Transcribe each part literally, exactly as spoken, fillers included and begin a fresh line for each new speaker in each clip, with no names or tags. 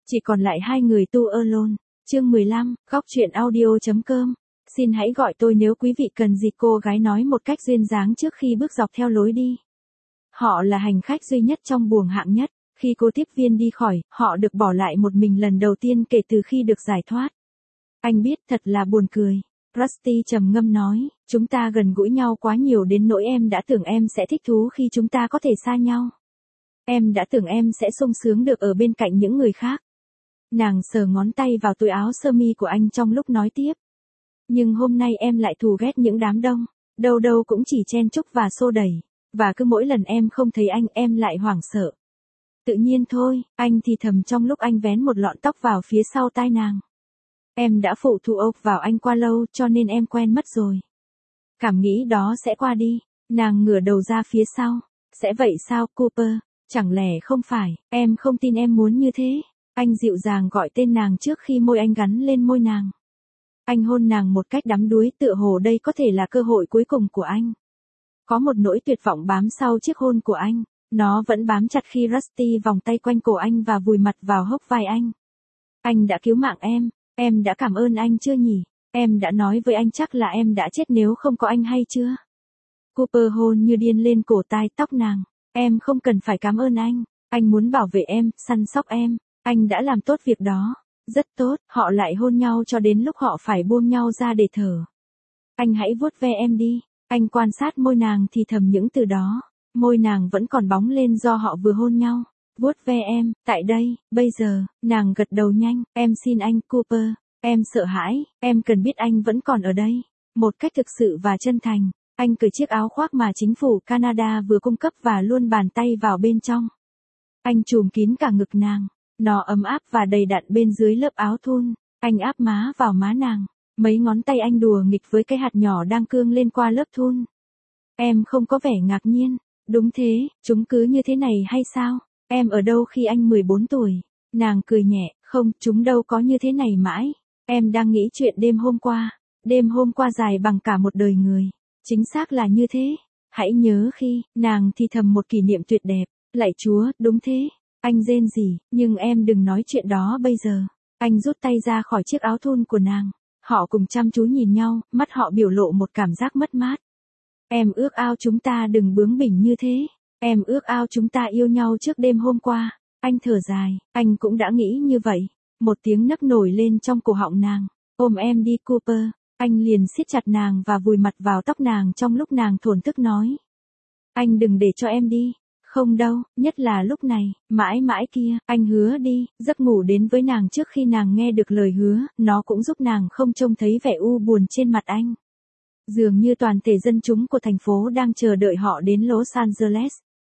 Chỉ còn lại hai người tu alone. Chương mười lăm, góc truyện audio.com. Xin hãy gọi tôi nếu quý vị cần gì, cô gái nói một cách duyên dáng trước khi bước dọc theo lối đi. Họ là hành khách duy nhất trong buồng hạng nhất. Khi cô tiếp viên đi khỏi, họ được bỏ lại một mình lần đầu tiên kể từ khi được giải thoát. Anh biết thật là buồn cười. Rusty trầm ngâm nói, chúng ta gần gũi nhau quá nhiều đến nỗi em đã tưởng em sẽ thích thú khi chúng ta có thể xa nhau. Em đã tưởng em sẽ sung sướng được ở bên cạnh những người khác. Nàng sờ ngón tay vào túi áo sơ mi của anh trong lúc nói tiếp. Nhưng hôm nay em lại thù ghét những đám đông, đâu đâu cũng chỉ chen chúc và xô đẩy. Và cứ mỗi lần em không thấy anh em lại hoảng sợ. Tự nhiên thôi, anh thì thầm trong lúc anh vén một lọn tóc vào phía sau tai nàng. Em đã phụ thuộc vào anh qua lâu cho nên em quen mất rồi. Cảm nghĩ đó sẽ qua đi. Nàng ngửa đầu ra phía sau. Sẽ vậy sao, Cooper? Chẳng lẽ không phải, em không tin em muốn như thế. Anh dịu dàng gọi tên nàng trước khi môi anh gắn lên môi nàng. Anh hôn nàng một cách đắm đuối, tựa hồ đây có thể là cơ hội cuối cùng của anh. Có một nỗi tuyệt vọng bám sau chiếc hôn của anh. Nó vẫn bám chặt khi Rusty vòng tay quanh cổ anh và vùi mặt vào hốc vai anh. Anh đã cứu mạng em. Em đã cảm ơn anh chưa nhỉ? Em đã nói với anh chắc là em đã chết nếu không có anh hay chưa? Cooper hôn như điên lên cổ tai tóc nàng. Em không cần phải cảm ơn anh. Anh muốn bảo vệ em, săn sóc em. Anh đã làm tốt việc đó. Rất tốt, họ lại hôn nhau cho đến lúc họ phải buông nhau ra để thở. Anh hãy vuốt ve em đi. Anh quan sát môi nàng thì thầm những từ đó. Môi nàng vẫn còn bóng lên do họ vừa hôn nhau. Vuốt ve em, tại đây, bây giờ, nàng gật đầu nhanh, em xin anh, Cooper, em sợ hãi, em cần biết anh vẫn còn ở đây. Một cách thực sự và chân thành, anh cởi chiếc áo khoác mà chính phủ Canada vừa cung cấp và luôn bàn tay vào bên trong. Anh trùm kín cả ngực nàng, nó ấm áp và đầy đặn bên dưới lớp áo thun, anh áp má vào má nàng, mấy ngón tay anh đùa nghịch với cái hạt nhỏ đang cương lên qua lớp thun. Em không có vẻ ngạc nhiên, đúng thế, chúng cứ như thế này hay sao? Em ở đâu khi anh mười bốn tuổi? Nàng cười nhẹ, không, chúng đâu có như thế này mãi. Em đang nghĩ chuyện đêm hôm qua. Đêm hôm qua dài bằng cả một đời người. Chính xác là như thế. Hãy nhớ khi, nàng thì thầm một kỷ niệm tuyệt đẹp. Lạy Chúa, đúng thế. Anh rên rỉ, nhưng em đừng nói chuyện đó bây giờ. Anh rút tay ra khỏi chiếc áo thun của nàng. Họ cùng chăm chú nhìn nhau, mắt họ biểu lộ một cảm giác mất mát. Em ước ao chúng ta đừng bướng bỉnh như thế. Em ước ao chúng ta yêu nhau trước đêm hôm qua. Anh thở dài, anh cũng đã nghĩ như vậy. Một tiếng nấc nổi lên trong cổ họng nàng. Ôm em đi, Cooper. Anh liền siết chặt nàng và vùi mặt vào tóc nàng trong lúc nàng thổn thức nói. Anh đừng để cho em đi. Không đâu, nhất là lúc này, mãi mãi kia, anh hứa đi. Giấc ngủ đến với nàng trước khi nàng nghe được lời hứa, nó cũng giúp nàng không trông thấy vẻ u buồn trên mặt anh. Dường như toàn thể dân chúng của thành phố đang chờ đợi họ đến Los Angeles.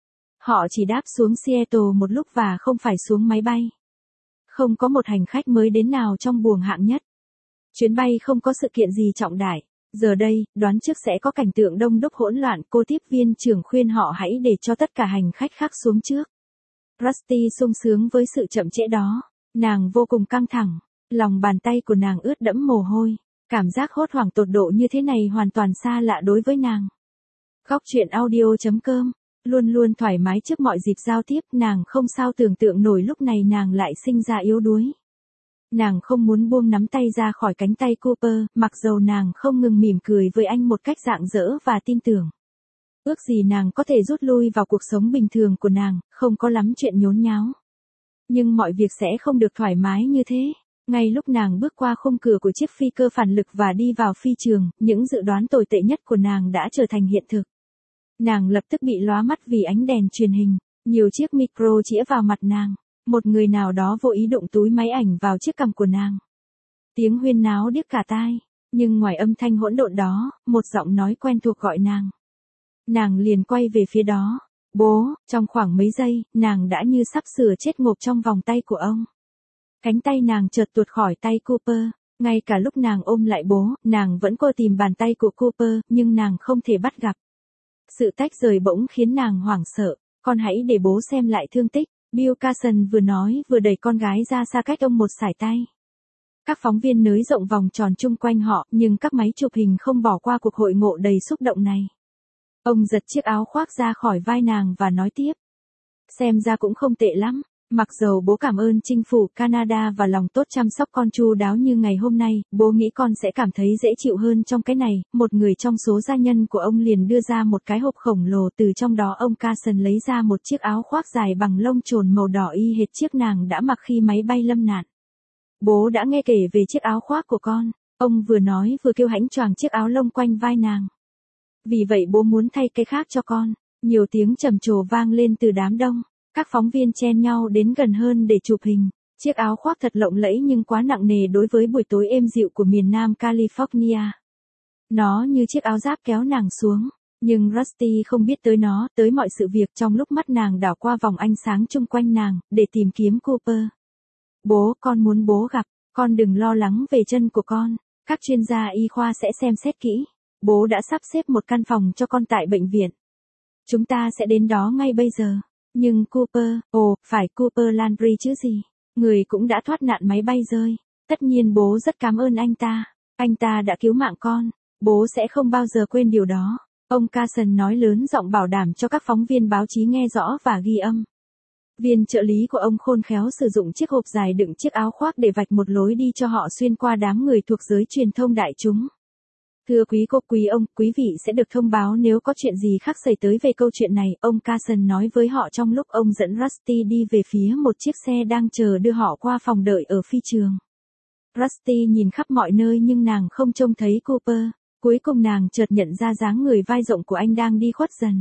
Họ chỉ đáp xuống Seattle một lúc và không phải xuống máy bay. Không có một hành khách mới đến nào trong buồng hạng nhất. Chuyến bay không có sự kiện gì trọng đại. Giờ đây, đoán trước sẽ có cảnh tượng đông đúc hỗn loạn. Cô tiếp viên trưởng khuyên họ hãy để cho tất cả hành khách khác xuống trước. Rusty sung sướng với sự chậm trễ đó. Nàng vô cùng căng thẳng. Lòng bàn tay của nàng ướt đẫm mồ hôi. Cảm giác hốt hoảng tột độ như thế này hoàn toàn xa lạ đối với nàng. Góc truyện audio.com. Luôn luôn thoải mái trước mọi dịp giao tiếp, nàng không sao tưởng tượng nổi lúc này nàng lại sinh ra yếu đuối. Nàng không muốn buông nắm tay ra khỏi cánh tay Cooper, mặc dầu nàng không ngừng mỉm cười với anh một cách rạng rỡ và tin tưởng. Ước gì nàng có thể rút lui vào cuộc sống bình thường của nàng, không có lắm chuyện nhốn nháo. Nhưng mọi việc sẽ không được thoải mái như thế. Ngay lúc nàng bước qua khung cửa của chiếc phi cơ phản lực và đi vào phi trường, những dự đoán tồi tệ nhất của nàng đã trở thành hiện thực. Nàng lập tức bị lóa mắt vì ánh đèn truyền hình, nhiều chiếc micro chĩa vào mặt nàng, một người nào đó vô ý đụng túi máy ảnh vào chiếc cằm của nàng. Tiếng huyên náo điếc cả tai, nhưng ngoài âm thanh hỗn độn đó, một giọng nói quen thuộc gọi nàng. Nàng liền quay về phía đó, bố, trong khoảng mấy giây, nàng đã như sắp sửa chết ngộp trong vòng tay của ông. Cánh tay nàng chợt tuột khỏi tay Cooper, ngay cả lúc nàng ôm lại bố, nàng vẫn cố tìm bàn tay của Cooper, nhưng nàng không thể bắt gặp. Sự tách rời bỗng khiến nàng hoảng sợ, con hãy để bố xem lại thương tích, Bill Carson vừa nói vừa đẩy con gái ra xa cách ông một sải tay. Các phóng viên nới rộng vòng tròn chung quanh họ, nhưng các máy chụp hình không bỏ qua cuộc hội ngộ đầy xúc động này. Ông giật chiếc áo khoác ra khỏi vai nàng và nói tiếp. Xem ra cũng không tệ lắm, Mặc dầu bố cảm ơn chính phủ Canada và lòng tốt chăm sóc con chu đáo như ngày hôm nay, bố nghĩ con sẽ cảm thấy dễ chịu hơn trong cái này. Một người trong số gia nhân của ông liền đưa ra một cái hộp khổng lồ, từ trong đó ông Carson lấy ra một chiếc áo khoác dài bằng lông chồn màu đỏ y hệt chiếc nàng đã mặc khi máy bay lâm nạn. Bố đã nghe kể về chiếc áo khoác của con, ông vừa nói vừa kêu hãnh choàng chiếc áo lông quanh vai nàng. Vì vậy bố muốn thay cái khác cho con. Nhiều tiếng trầm trồ vang lên từ đám đông. Các phóng viên chen nhau đến gần hơn để chụp hình. Chiếc áo khoác thật lộng lẫy nhưng quá nặng nề đối với buổi tối êm dịu của miền Nam California. Nó như chiếc áo giáp kéo nàng xuống. Nhưng Rusty không biết tới nó, tới mọi sự việc trong lúc mắt nàng đảo qua vòng ánh sáng chung quanh nàng, để tìm kiếm Cooper. Bố, con muốn bố gặp, con đừng lo lắng về chân của con. Các chuyên gia y khoa sẽ xem xét kỹ. Bố đã sắp xếp một căn phòng cho con tại bệnh viện. Chúng ta sẽ đến đó ngay bây giờ. Nhưng Cooper, ồ, phải Cooper Landry chứ gì. Người cũng đã thoát nạn máy bay rơi. Tất nhiên bố rất cảm ơn anh ta. Anh ta đã cứu mạng con. Bố sẽ không bao giờ quên điều đó. Ông Carson nói lớn giọng bảo đảm cho các phóng viên báo chí nghe rõ và ghi âm. Viên trợ lý của ông khôn khéo sử dụng chiếc hộp dài đựng chiếc áo khoác để vạch một lối đi cho họ xuyên qua đám người thuộc giới truyền thông đại chúng. Thưa quý cô, quý ông, quý vị sẽ được thông báo nếu có chuyện gì khác xảy tới về câu chuyện này, ông Carson nói với họ trong lúc ông dẫn Rusty đi về phía một chiếc xe đang chờ đưa họ qua phòng đợi ở phi trường. Rusty nhìn khắp mọi nơi nhưng nàng không trông thấy Cooper. Cuối cùng nàng chợt nhận ra dáng người vai rộng của anh đang đi khuất dần.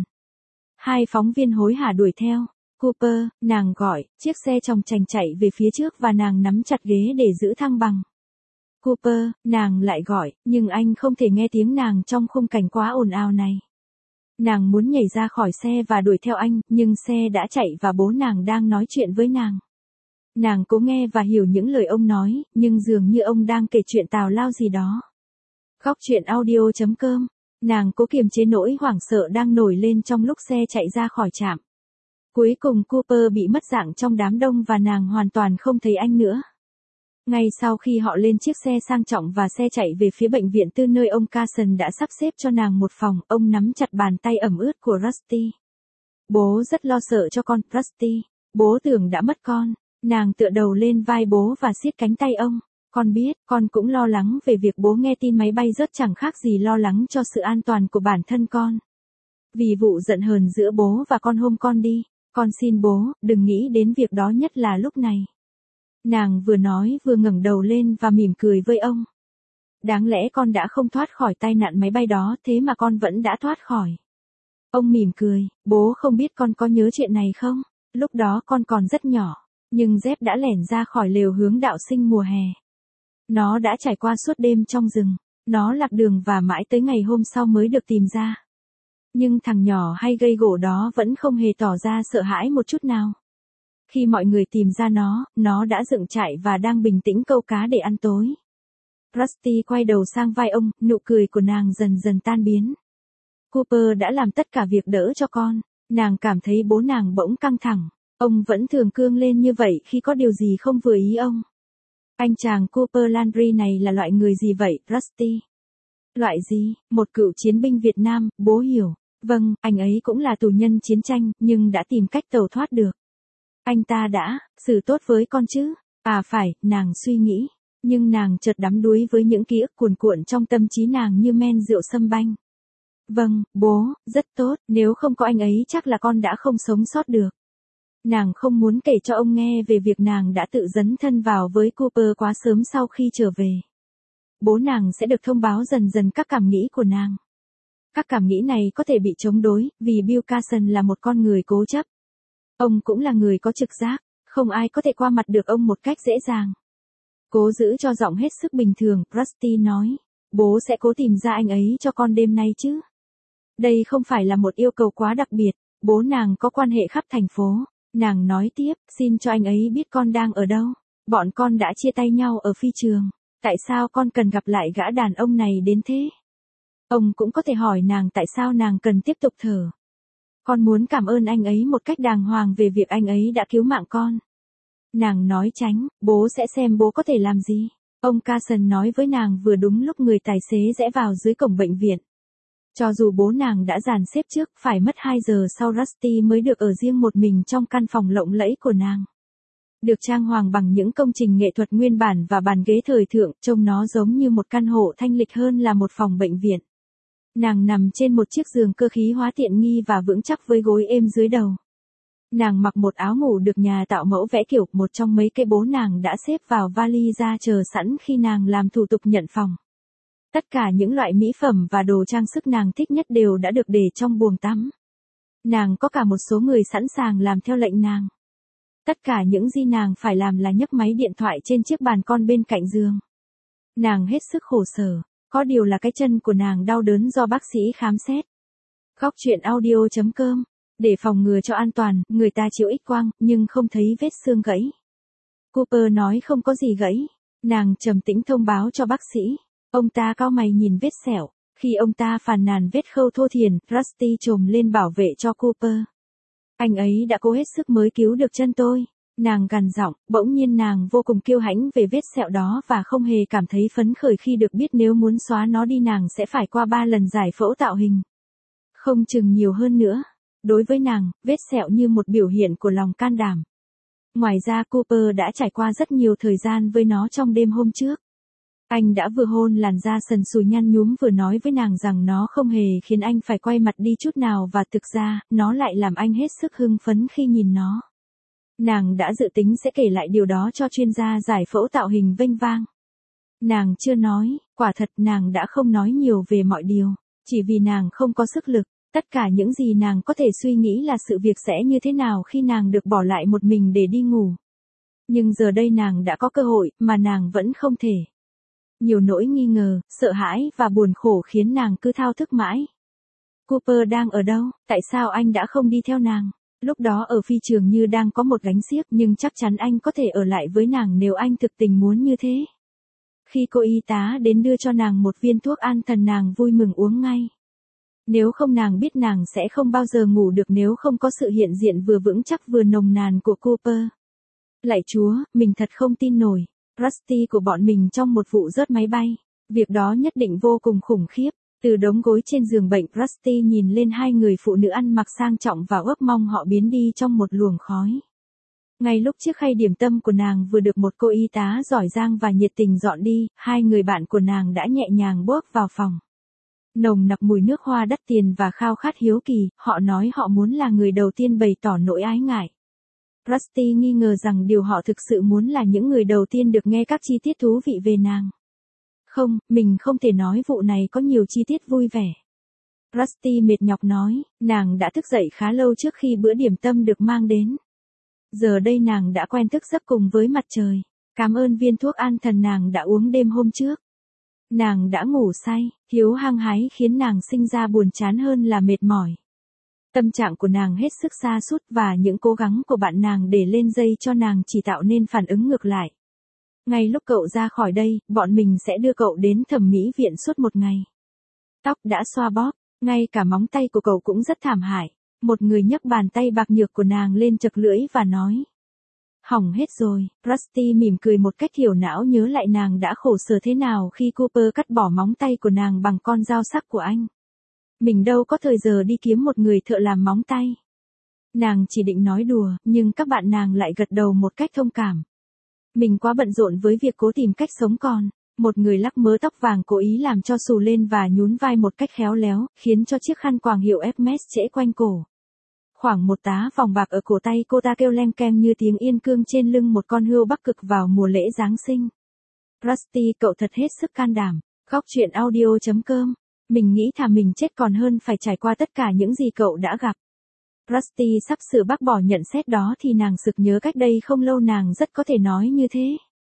Hai phóng viên hối hả đuổi theo. Cooper, nàng gọi, chiếc xe chòng chành chạy về phía trước và nàng nắm chặt ghế để giữ thăng bằng. Cooper, nàng lại gọi, nhưng anh không thể nghe tiếng nàng trong khung cảnh quá ồn ào này. Nàng muốn nhảy ra khỏi xe và đuổi theo anh, nhưng xe đã chạy và bố nàng đang nói chuyện với nàng. Nàng cố nghe và hiểu những lời ông nói, nhưng dường như ông đang kể chuyện tào lao gì đó. Góc truyện audio chấm com. Nàng cố kiềm chế nỗi hoảng sợ đang nổi lên trong lúc xe chạy ra khỏi trạm. Cuối cùng Cooper bị mất dạng trong đám đông và nàng hoàn toàn không thấy anh nữa. Ngay sau khi họ lên chiếc xe sang trọng và xe chạy về phía bệnh viện tư nơi ông Carson đã sắp xếp cho nàng một phòng, ông nắm chặt bàn tay ẩm ướt của Rusty. Bố rất lo sợ cho con, Rusty. Bố tưởng đã mất con. Nàng tựa đầu lên vai bố và siết cánh tay ông. Con biết, con cũng lo lắng về việc bố nghe tin máy bay rớt, chẳng khác gì lo lắng cho sự an toàn của bản thân con. Vì vụ giận hờn giữa bố và con hôm con đi, con xin bố, đừng nghĩ đến việc đó nhất là lúc này. Nàng vừa nói vừa ngẩng đầu lên và mỉm cười với ông. Đáng lẽ con đã không thoát khỏi tai nạn máy bay đó, thế mà con vẫn đã thoát khỏi. Ông mỉm cười, bố không biết con có nhớ chuyện này không? Lúc đó con còn rất nhỏ, nhưng dép đã lẻn ra khỏi lều hướng đạo sinh mùa hè. Nó đã trải qua suốt đêm trong rừng, nó lạc đường và mãi tới ngày hôm sau mới được tìm ra. Nhưng thằng nhỏ hay gây gổ đó vẫn không hề tỏ ra sợ hãi một chút nào. Khi mọi người tìm ra nó, nó đã dựng trại và đang bình tĩnh câu cá để ăn tối. Rusty quay đầu sang vai ông, nụ cười của nàng dần dần tan biến. Cooper đã làm tất cả việc đỡ cho con. Nàng cảm thấy bố nàng bỗng căng thẳng. Ông vẫn thường cương lên như vậy khi có điều gì không vừa ý ông. Anh chàng Cooper Landry này là loại người gì vậy, Rusty? Loại gì? Một cựu chiến binh Việt Nam, bố hiểu. Vâng, anh ấy cũng là tù nhân chiến tranh, nhưng đã tìm cách tẩu thoát được. Anh ta đã xử tốt với con chứ? À phải, nàng suy nghĩ. Nhưng nàng chợt đắm đuối với những ký ức cuồn cuộn trong tâm trí nàng như men rượu sâm banh. Vâng, bố, rất tốt, nếu không có anh ấy chắc là con đã không sống sót được. Nàng không muốn kể cho ông nghe về việc nàng đã tự dấn thân vào với Cooper quá sớm sau khi trở về. Bố nàng sẽ được thông báo dần dần các cảm nghĩ của nàng. Các cảm nghĩ này có thể bị chống đối, vì Bill Carson là một con người cố chấp. Ông cũng là người có trực giác, không ai có thể qua mặt được ông một cách dễ dàng. Cố giữ cho giọng hết sức bình thường, Rusty nói, bố sẽ cố tìm ra anh ấy cho con đêm nay chứ. Đây không phải là một yêu cầu quá đặc biệt, bố nàng có quan hệ khắp thành phố. Nàng nói tiếp, xin cho anh ấy biết con đang ở đâu. Bọn con đã chia tay nhau ở phi trường. Tại sao con cần gặp lại gã đàn ông này đến thế? Ông cũng có thể hỏi nàng tại sao nàng cần tiếp tục thở. Con muốn cảm ơn anh ấy một cách đàng hoàng về việc anh ấy đã cứu mạng con. Nàng nói tránh, bố sẽ xem bố có thể làm gì. Ông Carson nói với nàng vừa đúng lúc người tài xế rẽ vào dưới cổng bệnh viện. Cho dù bố nàng đã dàn xếp trước, phải mất hai giờ sau Rusty mới được ở riêng một mình trong căn phòng lộng lẫy của nàng. Được trang hoàng bằng những công trình nghệ thuật nguyên bản và bàn ghế thời thượng, trông nó giống như một căn hộ thanh lịch hơn là một phòng bệnh viện. Nàng nằm trên một chiếc giường cơ khí hóa tiện nghi và vững chắc với gối êm dưới đầu. Nàng mặc một áo ngủ được nhà tạo mẫu vẽ kiểu, một trong mấy cái bố nàng đã xếp vào vali ra chờ sẵn khi nàng làm thủ tục nhận phòng. Tất cả những loại mỹ phẩm và đồ trang sức nàng thích nhất đều đã được để trong buồng tắm. Nàng có cả một số người sẵn sàng làm theo lệnh nàng. Tất cả những gì nàng phải làm là nhấc máy điện thoại trên chiếc bàn con bên cạnh giường. Nàng hết sức khổ sở, có điều là cái chân của nàng đau đớn do bác sĩ khám xét. Góc truyện audio chấm com. Để phòng ngừa cho an toàn, người ta chiếu X-quang, nhưng không thấy vết xương gãy. Cooper nói không có gì gãy. Nàng trầm tĩnh thông báo cho bác sĩ. Ông ta cau mày nhìn vết sẹo. Khi ông ta phàn nàn vết khâu thô thiển, Rusty trồm lên bảo vệ cho Cooper. Anh ấy đã cố hết sức mới cứu được chân tôi. Nàng gằn giọng, bỗng nhiên nàng vô cùng kiêu hãnh về vết sẹo đó và không hề cảm thấy phấn khởi khi được biết nếu muốn xóa nó đi nàng sẽ phải qua ba lần giải phẫu tạo hình. Không chừng nhiều hơn nữa. Đối với nàng, vết sẹo như một biểu hiện của lòng can đảm. Ngoài ra Cooper đã trải qua rất nhiều thời gian với nó trong đêm hôm trước. Anh đã vừa hôn làn da sần sùi nhăn nhúm vừa nói với nàng rằng nó không hề khiến anh phải quay mặt đi chút nào và thực ra, nó lại làm anh hết sức hưng phấn khi nhìn nó. Nàng đã dự tính sẽ kể lại điều đó cho chuyên gia giải phẫu tạo hình vênh vang. Nàng chưa nói, quả thật nàng đã không nói nhiều về mọi điều, chỉ vì nàng không có sức lực. Tất cả những gì nàng có thể suy nghĩ là sự việc sẽ như thế nào khi nàng được bỏ lại một mình để đi ngủ. Nhưng giờ đây nàng đã có cơ hội, mà nàng vẫn không thể. Nhiều nỗi nghi ngờ, sợ hãi và buồn khổ khiến nàng cứ thao thức mãi. Cooper đang ở đâu, tại sao anh đã không đi theo nàng? Lúc đó ở phi trường như đang có một gánh xiếc nhưng chắc chắn anh có thể ở lại với nàng nếu anh thực tình muốn như thế. Khi cô y tá đến đưa cho nàng một viên thuốc an thần nàng vui mừng uống ngay. Nếu không nàng biết nàng sẽ không bao giờ ngủ được nếu không có sự hiện diện vừa vững chắc vừa nồng nàn của Cooper. Lạy Chúa, mình thật không tin nổi. Rusty của bọn mình trong một vụ rớt máy bay. Việc đó nhất định vô cùng khủng khiếp. Từ đống gối trên giường bệnh, Rusty nhìn lên hai người phụ nữ ăn mặc sang trọng và ước mong họ biến đi trong một luồng khói. Ngay lúc chiếc khay điểm tâm của nàng vừa được một cô y tá giỏi giang và nhiệt tình dọn đi, hai người bạn của nàng đã nhẹ nhàng bước vào phòng. Nồng nặc mùi nước hoa đắt tiền và khao khát hiếu kỳ, họ nói họ muốn là người đầu tiên bày tỏ nỗi ái ngại. Rusty nghi ngờ rằng điều họ thực sự muốn là những người đầu tiên được nghe các chi tiết thú vị về nàng. Không, mình không thể nói vụ này có nhiều chi tiết vui vẻ. Rusty mệt nhọc nói, nàng đã thức dậy khá lâu trước khi bữa điểm tâm được mang đến. Giờ đây nàng đã quen thức giấc cùng với mặt trời. Cảm ơn viên thuốc an thần nàng đã uống đêm hôm trước. Nàng đã ngủ say, hiếu hăng hái khiến nàng sinh ra buồn chán hơn là mệt mỏi. Tâm trạng của nàng hết sức sa sút và những cố gắng của bạn nàng để lên dây cho nàng chỉ tạo nên phản ứng ngược lại. Ngay lúc cậu ra khỏi đây, bọn mình sẽ đưa cậu đến thẩm mỹ viện suốt một ngày. Tóc đã xoa bóp, ngay cả móng tay của cậu cũng rất thảm hại. Một người nhấc bàn tay bạc nhược của nàng lên chật lưỡi và nói. Hỏng hết rồi, Rusty mỉm cười một cách thiểu não nhớ lại nàng đã khổ sở thế nào khi Cooper cắt bỏ móng tay của nàng bằng con dao sắc của anh. Mình đâu có thời giờ đi kiếm một người thợ làm móng tay. Nàng chỉ định nói đùa, nhưng các bạn nàng lại gật đầu một cách thông cảm. Mình quá bận rộn với việc cố tìm cách sống còn. Một người lắc mớ tóc vàng cố ý làm cho xù lên và nhún vai một cách khéo léo, khiến cho chiếc khăn quàng hiệu Hermes trễ quanh cổ. Khoảng một tá vòng bạc ở cổ tay cô ta kêu leng keng như tiếng yên cương trên lưng một con hươu Bắc Cực vào mùa lễ Giáng sinh. Rusty, cậu thật hết sức can đảm. Góc truyện audio chấm com. Mình nghĩ thà mình chết còn hơn phải trải qua tất cả những gì cậu đã gặp. Rusty sắp sửa bác bỏ nhận xét đó thì nàng sực nhớ cách đây không lâu nàng rất có thể nói như thế.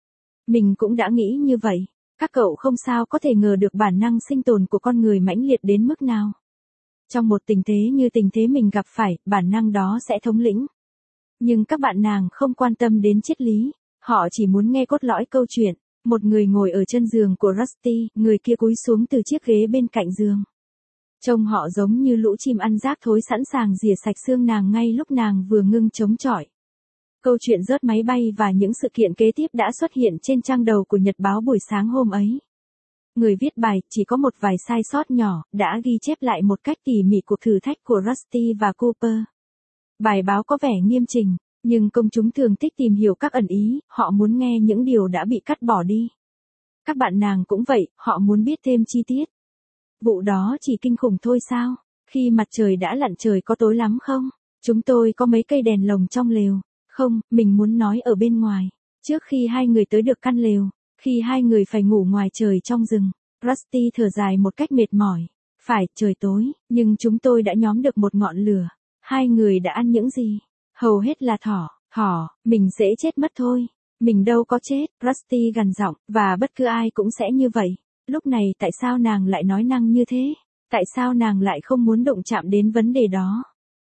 Mình cũng đã nghĩ như vậy. Các cậu không sao có thể ngờ được bản năng sinh tồn của con người mãnh liệt đến mức nào. Trong một tình thế như tình thế mình gặp phải, bản năng đó sẽ thống lĩnh. Nhưng các bạn nàng không quan tâm đến triết lý, họ chỉ muốn nghe cốt lõi câu chuyện. Một người ngồi ở chân giường của Rusty, người kia cúi xuống từ chiếc ghế bên cạnh giường. Trông họ giống như lũ chim ăn rác thối sẵn sàng rỉa sạch xương nàng ngay lúc nàng vừa ngưng chống chọi. Câu chuyện rớt máy bay và những sự kiện kế tiếp đã xuất hiện trên trang đầu của nhật báo buổi sáng hôm ấy. Người viết bài, chỉ có một vài sai sót nhỏ, đã ghi chép lại một cách tỉ mỉ cuộc thử thách của Rusty và Cooper. Bài báo có vẻ nghiêm chỉnh, Nhưng công chúng thường thích tìm hiểu các ẩn ý, họ muốn nghe những điều đã bị cắt bỏ đi. Các bạn nàng cũng vậy, họ muốn biết thêm chi tiết. Vụ đó chỉ kinh khủng thôi sao? Khi mặt trời đã lặn trời có tối lắm không? Chúng tôi có mấy cây đèn lồng trong lều. Không, mình muốn nói ở bên ngoài. Trước khi hai người tới được căn lều, khi hai người phải ngủ ngoài trời trong rừng, Rusty thở dài một cách mệt mỏi. Phải, trời tối, nhưng chúng tôi đã nhóm được một ngọn lửa. Hai người đã ăn những gì? Hầu hết là thỏ, thỏ, mình sẽ chết mất thôi. Mình đâu có chết, Rusty gằn giọng, và bất cứ ai cũng sẽ như vậy. Lúc này tại sao nàng lại nói năng như thế? Tại sao nàng lại không muốn động chạm đến vấn đề đó?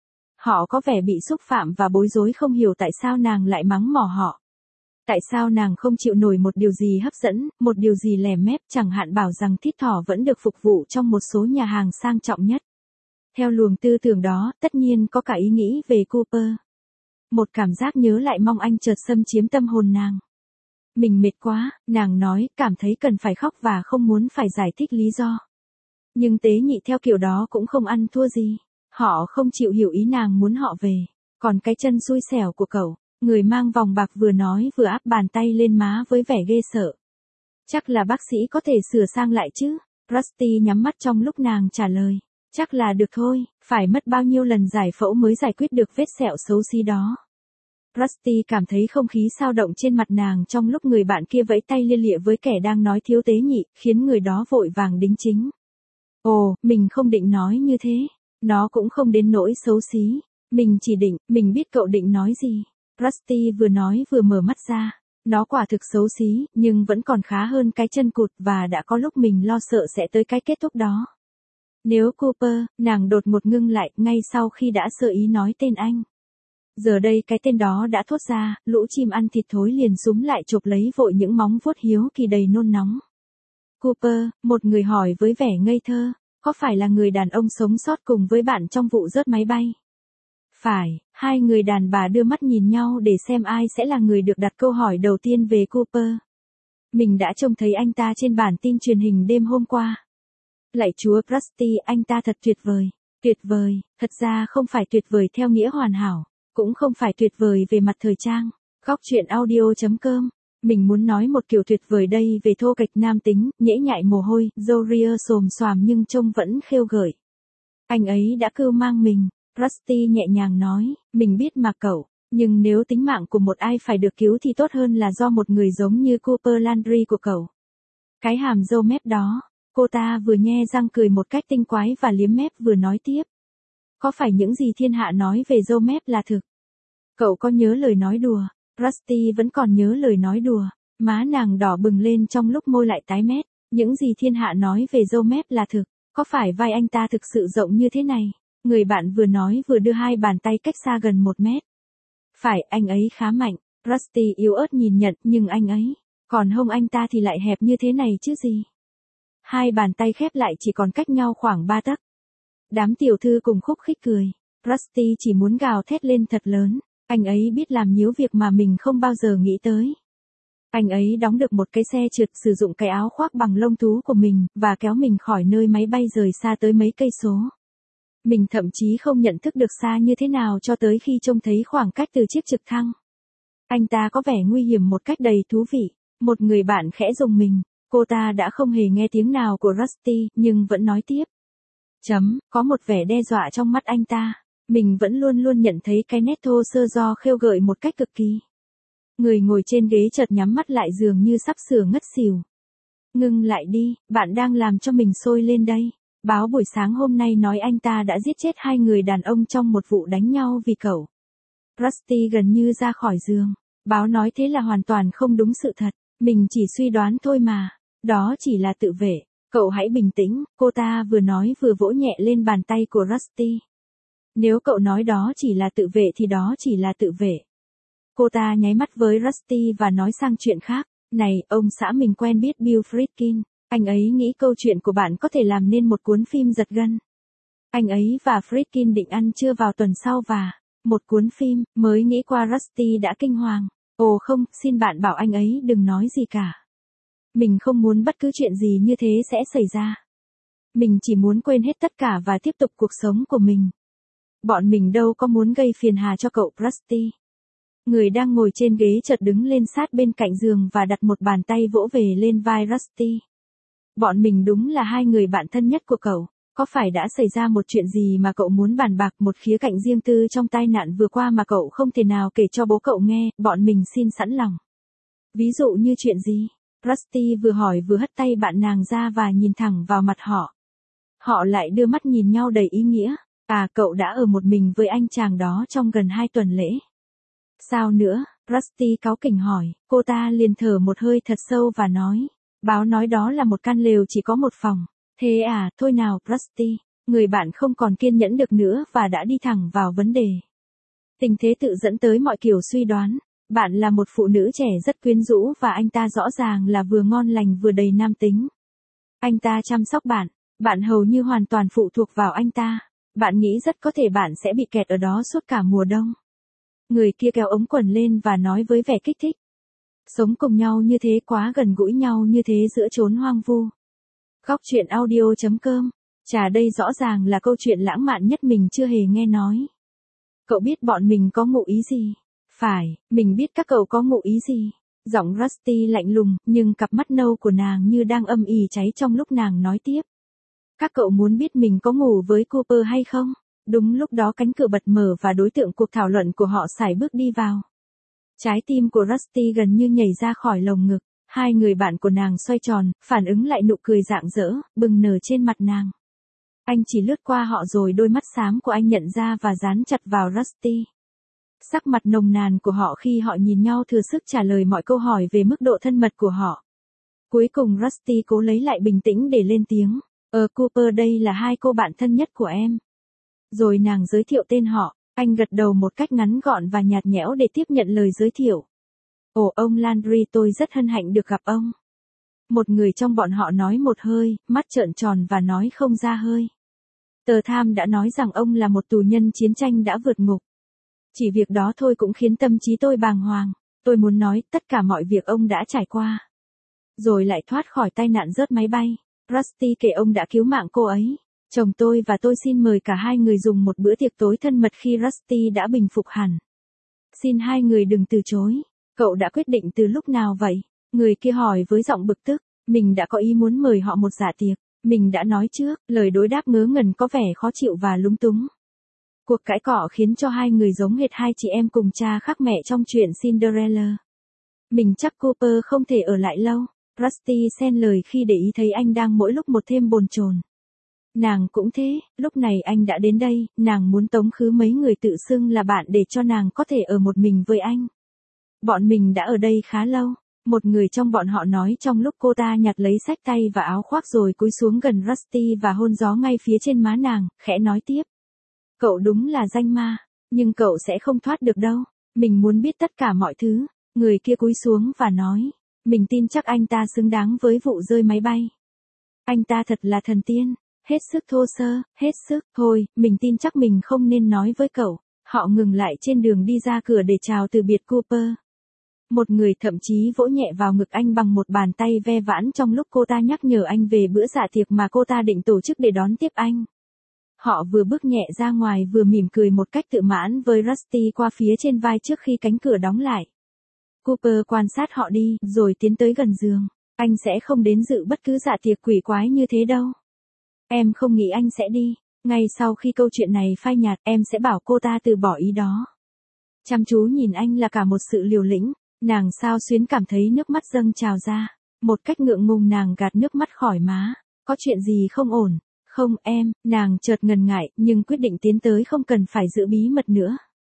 Họ có vẻ bị xúc phạm và bối rối không hiểu tại sao nàng lại mắng mỏ họ. Tại sao nàng không chịu nổi một điều gì hấp dẫn, một điều gì lè mép, chẳng hạn bảo rằng thịt thỏ vẫn được phục vụ trong một số nhà hàng sang trọng nhất. Theo luồng tư tưởng đó, tất nhiên có cả ý nghĩ về Cooper. Một cảm giác nhớ lại mong anh chợt xâm chiếm tâm hồn nàng. Mình mệt quá, nàng nói, cảm thấy cần phải khóc và không muốn phải giải thích lý do. Nhưng tế nhị theo kiểu đó cũng không ăn thua gì. Họ không chịu hiểu ý nàng muốn họ về. Còn cái chân xui xẻo của cậu, người mang vòng bạc vừa nói vừa áp bàn tay lên má với vẻ ghê sợ. Chắc là bác sĩ có thể sửa sang lại chứ? Rusty nhắm mắt trong lúc nàng trả lời. Chắc là được thôi, phải mất bao nhiêu lần giải phẫu mới giải quyết được vết sẹo xấu xí đó. Rusty cảm thấy không khí dao động trên mặt nàng trong lúc người bạn kia vẫy tay lia lịa với kẻ đang nói thiếu tế nhị, khiến người đó vội vàng đính chính. Ồ, mình không định nói như thế. Nó cũng không đến nỗi xấu xí. Mình chỉ định, mình biết cậu định nói gì. Rusty vừa nói vừa mở mắt ra. Nó quả thực xấu xí, nhưng vẫn còn khá hơn cái chân cụt và đã có lúc mình lo sợ sẽ tới cái kết thúc đó. Nếu Cooper, nàng đột ngột ngưng lại ngay sau khi đã sơ ý nói tên anh. Giờ đây cái tên đó đã thốt ra, lũ chim ăn thịt thối liền súm lại chộp lấy vội những móng vuốt hiếu kỳ đầy nôn nóng. Cooper, một người hỏi với vẻ ngây thơ, có phải là người đàn ông sống sót cùng với bạn trong vụ rớt máy bay? Phải, hai người đàn bà đưa mắt nhìn nhau để xem ai sẽ là người được đặt câu hỏi đầu tiên về Cooper. Mình đã trông thấy anh ta trên bản tin truyền hình đêm hôm qua. Lạy Chúa, Rusty, anh ta thật tuyệt vời. Tuyệt vời, thật ra không phải tuyệt vời theo nghĩa hoàn hảo, cũng không phải tuyệt vời về mặt thời trang. Góc truyện audio chấm com. Mình muốn nói một kiểu tuyệt vời đây về thô kệch nam tính, nhễ nhại mồ hôi, râu ria xồm xoàm nhưng trông vẫn khêu gợi. Anh ấy đã cưu mang mình, Rusty nhẹ nhàng nói, mình biết mà cậu, nhưng nếu tính mạng của một ai phải được cứu thì tốt hơn là do một người giống như Cooper Landry của cậu. Cái hàm râu mép đó, cô ta vừa nhe răng cười một cách tinh quái và liếm mép vừa nói tiếp. Có phải những gì thiên hạ nói về râu mép là thực? Cậu có nhớ lời nói đùa? Rusty vẫn còn nhớ lời nói đùa, má nàng đỏ bừng lên trong lúc môi lại tái mét. Những gì thiên hạ nói về râu mép là thực, có phải vai anh ta thực sự rộng như thế này? Người bạn vừa nói vừa đưa hai bàn tay cách xa gần một mét. Phải, anh ấy khá mạnh, Rusty yếu ớt nhìn nhận, nhưng anh ấy, còn hông anh ta thì lại hẹp như thế này chứ gì? Hai bàn tay khép lại chỉ còn cách nhau khoảng ba tấc. Đám tiểu thư cùng khúc khích cười, Rusty chỉ muốn gào thét lên thật lớn. Anh ấy biết làm nhiều việc mà mình không bao giờ nghĩ tới. Anh ấy đóng được một cái xe trượt, sử dụng cái áo khoác bằng lông thú của mình, và kéo mình khỏi nơi máy bay rời xa tới mấy cây số. Mình thậm chí không nhận thức được xa như thế nào cho tới khi trông thấy khoảng cách từ chiếc trực thăng. Anh ta có vẻ nguy hiểm một cách đầy thú vị. Một người bạn khẽ rùng mình. Cô ta đã không hề nghe tiếng nào của Rusty, nhưng vẫn nói tiếp. Chấm, có một vẻ đe dọa trong mắt anh ta. Mình vẫn luôn luôn nhận thấy cái nét thô sơ do khêu gợi một cách cực kỳ. Người ngồi trên ghế chợt nhắm mắt lại dường như sắp sửa ngất xỉu. Ngưng lại đi, bạn đang làm cho mình sôi lên đây. Báo buổi sáng hôm nay nói anh ta đã giết chết hai người đàn ông trong một vụ đánh nhau vì cậu. Rusty gần như ra khỏi giường. Báo nói thế là hoàn toàn không đúng sự thật. Mình chỉ suy đoán thôi mà. Đó chỉ là tự vệ. Cậu hãy bình tĩnh, cô ta vừa nói vừa vỗ nhẹ lên bàn tay của Rusty. Nếu cậu nói đó chỉ là tự vệ thì đó chỉ là tự vệ. Cô ta nháy mắt với Rusty và nói sang chuyện khác. Này, ông xã mình quen biết Bill Friedkin. Anh ấy nghĩ câu chuyện của bạn có thể làm nên một cuốn phim giật gân. Anh ấy và Friedkin định ăn trưa vào tuần sau và... Một cuốn phim, mới nghĩ qua Rusty đã kinh hoàng. Ồ không, xin bạn bảo anh ấy đừng nói gì cả. Mình không muốn bất cứ chuyện gì như thế sẽ xảy ra. Mình chỉ muốn quên hết tất cả và tiếp tục cuộc sống của mình. Bọn mình đâu có muốn gây phiền hà cho cậu Rusty. Người đang ngồi trên ghế chợt đứng lên sát bên cạnh giường và đặt một bàn tay vỗ về lên vai Rusty. Bọn mình đúng là hai người bạn thân nhất của cậu. Có phải đã xảy ra một chuyện gì mà cậu muốn bàn bạc, một khía cạnh riêng tư trong tai nạn vừa qua mà cậu không thể nào kể cho bố cậu nghe? Bọn mình xin sẵn lòng. Ví dụ như chuyện gì? Rusty vừa hỏi vừa hất tay bạn nàng ra và nhìn thẳng vào mặt họ. Họ lại đưa mắt nhìn nhau đầy ý nghĩa. À, cậu đã ở một mình với anh chàng đó trong gần hai tuần lễ. Sao nữa? Rusty cáu kỉnh hỏi. Cô ta liền thở một hơi thật sâu và nói. Báo nói đó là một căn lều chỉ có một phòng. Thế à, thôi nào, Rusty. Người bạn không còn kiên nhẫn được nữa và đã đi thẳng vào vấn đề. Tình thế tự dẫn tới mọi kiểu suy đoán. Bạn là một phụ nữ trẻ rất quyến rũ và anh ta rõ ràng là vừa ngon lành vừa đầy nam tính. Anh ta chăm sóc bạn. Bạn hầu như hoàn toàn phụ thuộc vào anh ta. Bạn nghĩ rất có thể bạn sẽ bị kẹt ở đó suốt cả mùa đông. Người kia kéo ống quần lên và nói với vẻ kích thích. Sống cùng nhau như thế, quá gần gũi nhau như thế giữa chốn hoang vu. Góc truyện audio chấm com. Chà, đây rõ ràng là câu chuyện lãng mạn nhất mình chưa hề nghe nói. Cậu biết bọn mình có ngụ ý gì? Phải, mình biết các cậu có ngụ ý gì. Giọng Rusty lạnh lùng, nhưng cặp mắt nâu của nàng như đang âm ỉ cháy trong lúc nàng nói tiếp. Các cậu muốn biết mình có ngủ với Cooper hay không? Đúng lúc đó cánh cửa bật mở và đối tượng cuộc thảo luận của họ sải bước đi vào. Trái tim của Rusty gần như nhảy ra khỏi lồng ngực. Hai người bạn của nàng xoay tròn, phản ứng lại nụ cười rạng rỡ, bừng nở trên mặt nàng. Anh chỉ lướt qua họ rồi đôi mắt xám của anh nhận ra và dán chặt vào Rusty. Sắc mặt nồng nàn của họ khi họ nhìn nhau thừa sức trả lời mọi câu hỏi về mức độ thân mật của họ. Cuối cùng Rusty cố lấy lại bình tĩnh để lên tiếng. Ờ Cooper, đây là hai cô bạn thân nhất của em. Rồi nàng giới thiệu tên họ. Anh gật đầu một cách ngắn gọn và nhạt nhẽo để tiếp nhận lời giới thiệu. Ồ, ông Landry, tôi rất hân hạnh được gặp ông. Một người trong bọn họ nói một hơi, mắt trợn tròn và nói không ra hơi. Tờ Tham đã nói rằng ông là một tù nhân chiến tranh đã vượt ngục. Chỉ việc đó thôi cũng khiến tâm trí tôi bàng hoàng. Tôi muốn nói tất cả mọi việc ông đã trải qua. Rồi lại thoát khỏi tai nạn rớt máy bay. Rusty kể ông đã cứu mạng cô ấy. Chồng tôi và tôi xin mời cả hai người dùng một bữa tiệc tối thân mật khi Rusty đã bình phục hẳn. Xin hai người đừng từ chối. Cậu đã quyết định từ lúc nào vậy? Người kia hỏi với giọng bực tức. Mình đã có ý muốn mời họ một dạ tiệc. Mình đã nói trước, lời đối đáp ngớ ngẩn có vẻ khó chịu và lúng túng. Cuộc cãi cọ khiến cho hai người giống hệt hai chị em cùng cha khác mẹ trong chuyện Cinderella. Mình chắc Cooper không thể ở lại lâu. Rusty xen lời khi để ý thấy anh đang mỗi lúc một thêm bồn chồn. Nàng cũng thế, lúc này anh đã đến đây, nàng muốn tống khứ mấy người tự xưng là bạn để cho nàng có thể ở một mình với anh. Bọn mình đã ở đây khá lâu. Một người trong bọn họ nói trong lúc cô ta nhặt lấy xách tay và áo khoác rồi cúi xuống gần Rusty và hôn gió ngay phía trên má nàng, khẽ nói tiếp. Cậu đúng là danh ma, nhưng cậu sẽ không thoát được đâu. Mình muốn biết tất cả mọi thứ. Người kia cúi xuống và nói. Mình tin chắc anh ta xứng đáng với vụ rơi máy bay. Anh ta thật là thần tiên. Hết sức thô sơ, hết sức. Thôi, mình tin chắc mình không nên nói với cậu. Họ ngừng lại trên đường đi ra cửa để chào từ biệt Cooper. Một người thậm chí vỗ nhẹ vào ngực anh bằng một bàn tay ve vãn trong lúc cô ta nhắc nhở anh về bữa dạ tiệc mà cô ta định tổ chức để đón tiếp anh. Họ vừa bước nhẹ ra ngoài vừa mỉm cười một cách tự mãn với Rusty qua phía trên vai trước khi cánh cửa đóng lại. Cooper quan sát họ đi, rồi tiến tới gần giường. Anh sẽ không đến dự bất cứ dạ tiệc quỷ quái như thế đâu. Em không nghĩ anh sẽ đi. Ngay sau khi câu chuyện này phai nhạt, em sẽ bảo cô ta từ bỏ ý đó. Chăm chú nhìn anh là cả một sự liều lĩnh. Nàng Sao Xuyến cảm thấy nước mắt dâng trào ra. Một cách ngượng ngùng nàng gạt nước mắt khỏi má. Có chuyện gì không ổn? Không em, nàng chợt ngần ngại, nhưng quyết định tiến tới không cần phải giữ bí mật nữa.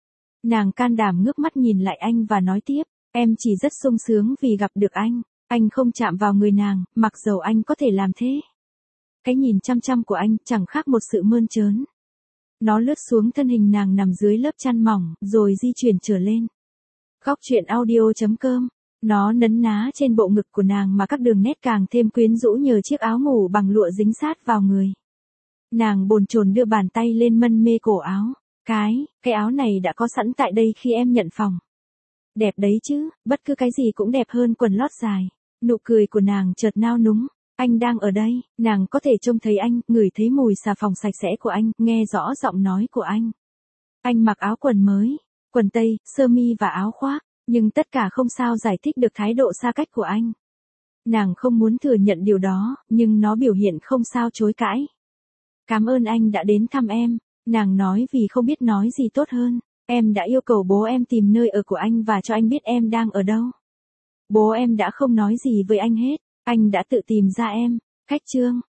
Nàng can đảm ngước mắt nhìn lại anh và nói tiếp. Em chỉ rất sung sướng vì gặp được anh. Anh không chạm vào người nàng, mặc dầu anh có thể làm thế. Cái nhìn chăm chăm của anh chẳng khác một sự mơn trớn. Nó lướt xuống thân hình nàng nằm dưới lớp chăn mỏng, rồi di chuyển trở lên. Góc truyện audio chấm com. Nó nấn ná trên bộ ngực của nàng mà các đường nét càng thêm quyến rũ nhờ chiếc áo ngủ bằng lụa dính sát vào người. Nàng bồn chồn đưa bàn tay lên mân mê cổ áo. Cái, cái áo này đã có sẵn tại đây khi em nhận phòng. Đẹp đấy chứ, bất cứ cái gì cũng đẹp hơn quần lót dài. Nụ cười của nàng chợt nao núng. Anh đang ở đây, nàng có thể trông thấy anh, ngửi thấy mùi xà phòng sạch sẽ của anh, nghe rõ giọng nói của anh. Anh mặc áo quần mới. quần tây, sơ mi và áo khoác, nhưng tất cả không sao giải thích được thái độ xa cách của anh. Nàng không muốn thừa nhận điều đó, nhưng nó biểu hiện không sao chối cãi. Cảm ơn anh đã đến thăm em, nàng nói vì không biết nói gì tốt hơn. Em đã yêu cầu bố em tìm nơi ở của anh và cho anh biết em đang ở đâu. Bố em đã không nói gì với anh hết, anh đã tự tìm ra em. Cách chương